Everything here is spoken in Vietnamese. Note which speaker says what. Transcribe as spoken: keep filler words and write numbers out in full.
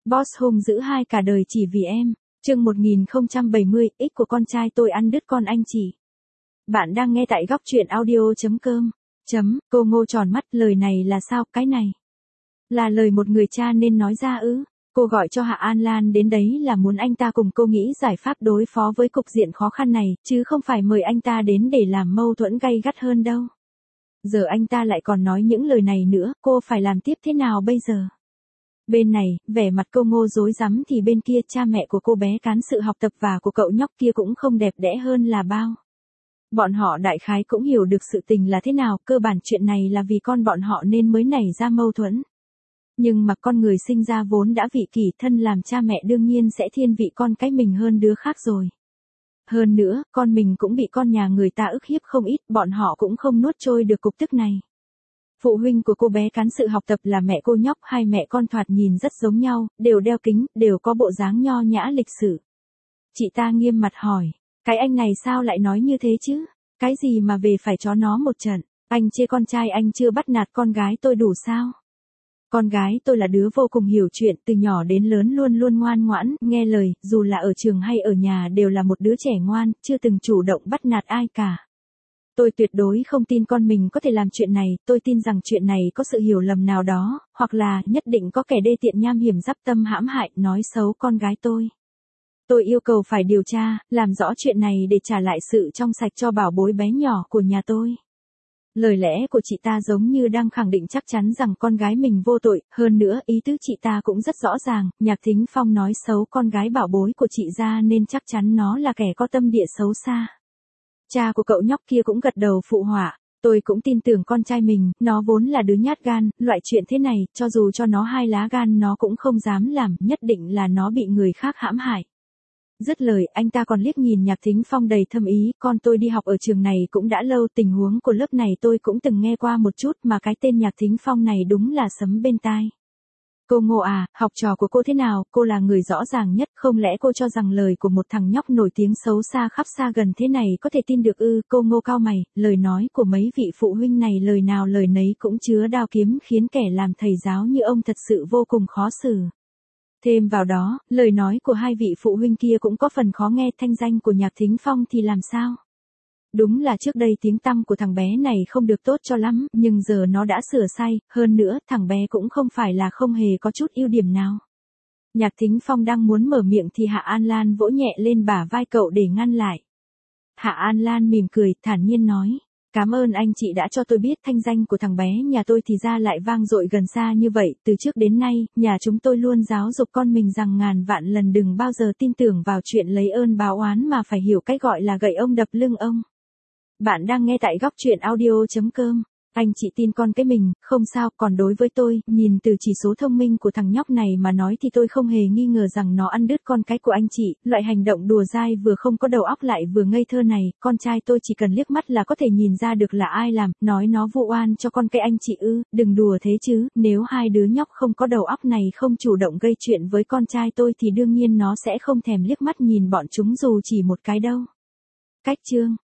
Speaker 1: Boss hung dữ hai cả đời chỉ vì em. Chương một nghìn không trăm bảy mươi, ích của con trai tôi ăn đứt con anh chị. Bạn đang nghe tại góc truyện audio chấm com. Chấm, cô Ngô tròn mắt, lời này là sao, cái này là lời một người cha nên nói ra ư? Cô gọi cho Hạ An Lan đến đấy là muốn anh ta cùng cô nghĩ giải pháp đối phó với cục diện khó khăn này, chứ không phải mời anh ta đến để làm mâu thuẫn gay gắt hơn đâu. Giờ anh ta lại còn nói những lời này nữa, cô phải làm tiếp thế nào bây giờ? Bên này, vẻ mặt cô Ngô rối rắm thì bên kia cha mẹ của cô bé cán sự học tập và của cậu nhóc kia cũng không đẹp đẽ hơn là bao. Bọn họ đại khái cũng hiểu được sự tình là thế nào, cơ bản chuyện này là vì con bọn họ nên mới nảy ra mâu thuẫn. Nhưng mà con người sinh ra vốn đã vị kỷ, thân làm cha mẹ đương nhiên sẽ thiên vị con cái mình hơn đứa khác rồi. Hơn nữa, con mình cũng bị con nhà người ta ức hiếp không ít, bọn họ cũng không nuốt trôi được cục tức này. Phụ huynh của cô bé cán sự học tập là mẹ cô nhóc, hai mẹ con thoạt nhìn rất giống nhau, đều đeo kính, đều có bộ dáng nho nhã lịch sự. Chị ta nghiêm mặt hỏi, cái anh này sao lại nói như thế chứ? Cái gì mà về phải chó nó một trận? Anh chê con trai anh chưa bắt nạt con gái tôi đủ sao? Con gái tôi là đứa vô cùng hiểu chuyện, từ nhỏ đến lớn luôn luôn ngoan ngoãn, nghe lời, dù là ở trường hay ở nhà đều là một đứa trẻ ngoan, chưa từng chủ động bắt nạt ai cả. Tôi tuyệt đối không tin con mình có thể làm chuyện này, tôi tin rằng chuyện này có sự hiểu lầm nào đó, hoặc là nhất định có kẻ đê tiện nham hiểm giáp tâm hãm hại, nói xấu con gái tôi. Tôi yêu cầu phải điều tra, làm rõ chuyện này để trả lại sự trong sạch cho bảo bối bé nhỏ của nhà tôi. Lời lẽ của chị ta giống như đang khẳng định chắc chắn rằng con gái mình vô tội, hơn nữa ý tứ chị ta cũng rất rõ ràng, Nhạc Thính Phong nói xấu con gái bảo bối của chị ra nên chắc chắn nó là kẻ có tâm địa xấu xa. Cha của cậu nhóc kia cũng gật đầu phụ họa, tôi cũng tin tưởng con trai mình, nó vốn là đứa nhát gan, loại chuyện thế này, cho dù cho nó hai lá gan nó cũng không dám làm, nhất định là nó bị người khác hãm hại. Dứt lời, anh ta còn liếc nhìn Nhạc Thính Phong đầy thâm ý, con tôi đi học ở trường này cũng đã lâu, tình huống của lớp này tôi cũng từng nghe qua một chút, mà cái tên Nhạc Thính Phong này đúng là sấm bên tai. Cô Ngô à, học trò của cô thế nào, cô là người rõ ràng nhất, không lẽ cô cho rằng lời của một thằng nhóc nổi tiếng xấu xa khắp xa gần thế này có thể tin được ư? Cô Ngô cau mày, lời nói của mấy vị phụ huynh này lời nào lời nấy cũng chứa đao kiếm, khiến kẻ làm thầy giáo như ông thật sự vô cùng khó xử. Thêm vào đó, lời nói của hai vị phụ huynh kia cũng có phần khó nghe, thanh danh của Nhạc Thính Phong thì làm sao? Đúng là trước đây tiếng tăm của thằng bé này không được tốt cho lắm, nhưng giờ nó đã sửa sai, hơn nữa thằng bé cũng không phải là không hề có chút ưu điểm nào. Nhạc Thính Phong đang muốn mở miệng thì Hạ An Lan vỗ nhẹ lên bả vai cậu để ngăn lại. Hạ An Lan mỉm cười, thản nhiên nói, cảm ơn anh chị đã cho tôi biết thanh danh của thằng bé nhà tôi thì ra lại vang dội gần xa như vậy, từ trước đến nay, nhà chúng tôi luôn giáo dục con mình rằng ngàn vạn lần đừng bao giờ tin tưởng vào chuyện lấy ơn báo oán mà phải hiểu cách gọi là gậy ông đập lưng ông. Bạn đang nghe tại góc truyện audio chấm com. Anh chị tin con cái mình, không sao, còn đối với tôi, nhìn từ chỉ số thông minh của thằng nhóc này mà nói thì tôi không hề nghi ngờ rằng nó ăn đứt con cái của anh chị, loại hành động đùa dai vừa không có đầu óc lại vừa ngây thơ này, con trai tôi chỉ cần liếc mắt là có thể nhìn ra được là ai làm, nói nó vu oan cho con cái anh chị ư, đừng đùa thế chứ, nếu hai đứa nhóc không có đầu óc này không chủ động gây chuyện với con trai tôi thì đương nhiên nó sẽ không thèm liếc mắt nhìn bọn chúng dù chỉ một cái đâu. Cách chương